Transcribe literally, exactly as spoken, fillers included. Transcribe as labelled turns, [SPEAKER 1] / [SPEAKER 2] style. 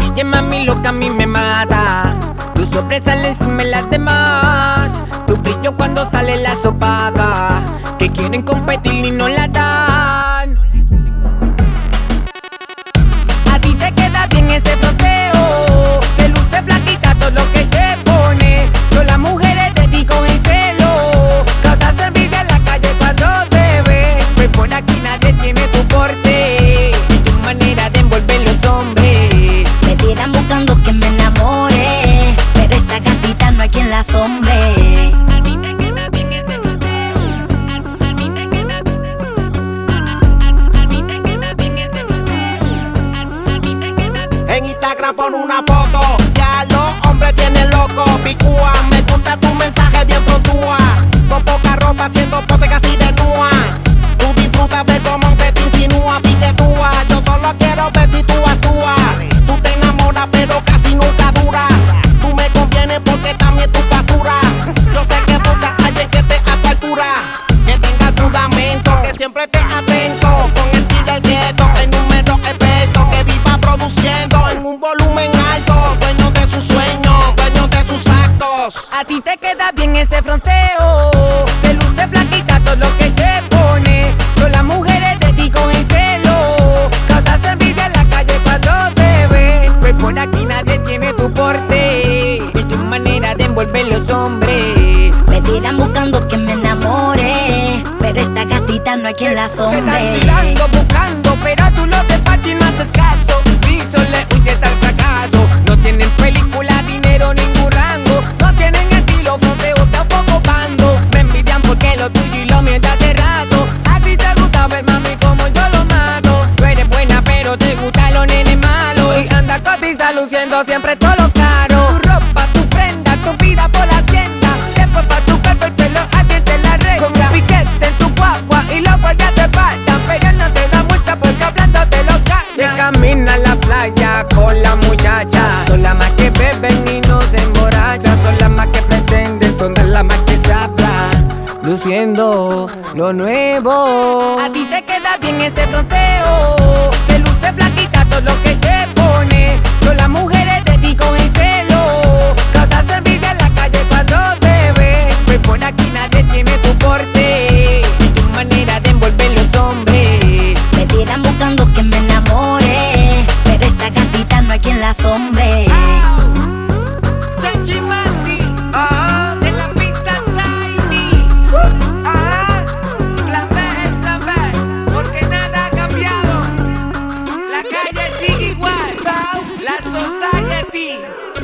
[SPEAKER 1] Oye mami, lo que a mí me mata, tu sobresale encima de las demás. Tu brillo cuando sale la sopaga, que quieren competir y no la dan. A ti te queda bien ese fronteo, te luce flaquita todo lo que te pone. Todas las mujeres de ti cogen celo, causas envidia en la calle cuando te ven. Pues por aquí nadie tiene tu porte, ni tu manera de envolver los hombres.
[SPEAKER 2] Me tiran buscando que me enamore, pero esta gatita no hay quien la asombre.
[SPEAKER 3] En Instagram pon una foto, ya los hombres tienen loco. Picúa, me gusta tu mensaje bien frontúa. Con poca ropa haciendo pose casi desnuda. Tú disfrutas ver cómo se te insinúa, piquetúa. Yo solo quiero ver si tú actúas. Tú te enamoras pero casi nunca dura. Tú me convienes porque también tu factura. Yo sé que buscas a alguien que esté a tu altura, que tenga fundamento, que siempre esté atento. Con el tiro del gueto, el número experto, que viva produciendo en un volumen alto, dueño de sus sueños, dueño de sus actos.
[SPEAKER 1] A ti te queda bien ese fronteo, te luce flaquita todo lo que te pone. Todas las mujeres de ti cogen celo, causas envidia en la calle cuando te ven. Pues por aquí nadie tiene tu porte, ni tu manera de envolver los hombres.
[SPEAKER 2] Me tiran buscando que me enamore, pero esta gatita no hay quien la
[SPEAKER 1] Te están
[SPEAKER 2] asombre.
[SPEAKER 1] tirando, buscando, pero tú lo despachas y no haces caso. Piso le huyes al fracaso. No tienen película, dinero, ningún rango. No tienen estilo, fronteo, tampoco bando. Me envidian porque lo tuyo y lo mío está hace rato. A ti te gusta ver mami como yo lo mato. Tú eres buena pero te gustan los nenes malos, y anda cotiza luciendo siempre todo lo caro. Tu ropa, tu prenda, tu vida por la tienda. Después pa' tu cuerpo el pelo a ti te la arregla. Con un piquete en tu guagua y los guardias te faltan, pero no te da multa porque hablando te lo callan. Te camina a la playa con la muchacha, son las más que beben y no se emborrachan. Son las más que pretenden, son de las más que se hablan, luciendo lo nuevo. A ti te queda bien ese fronteo, te luce flaquita todo lo que te pone. Todas las mujeres de ti cogen celo, causas envidia en la calle cuando te ven. Pues por aquí nadie tiene tu porte, ni tu manera de envolver los hombres.
[SPEAKER 2] Me tiran buscando que me enamore, pero esta gatita no hay quien la asombre.
[SPEAKER 1] Chachi Mandy, ah, de la pista Tiny, ah, plan B es plan B, porque nada ha cambiado. La calle sigue igual, la society.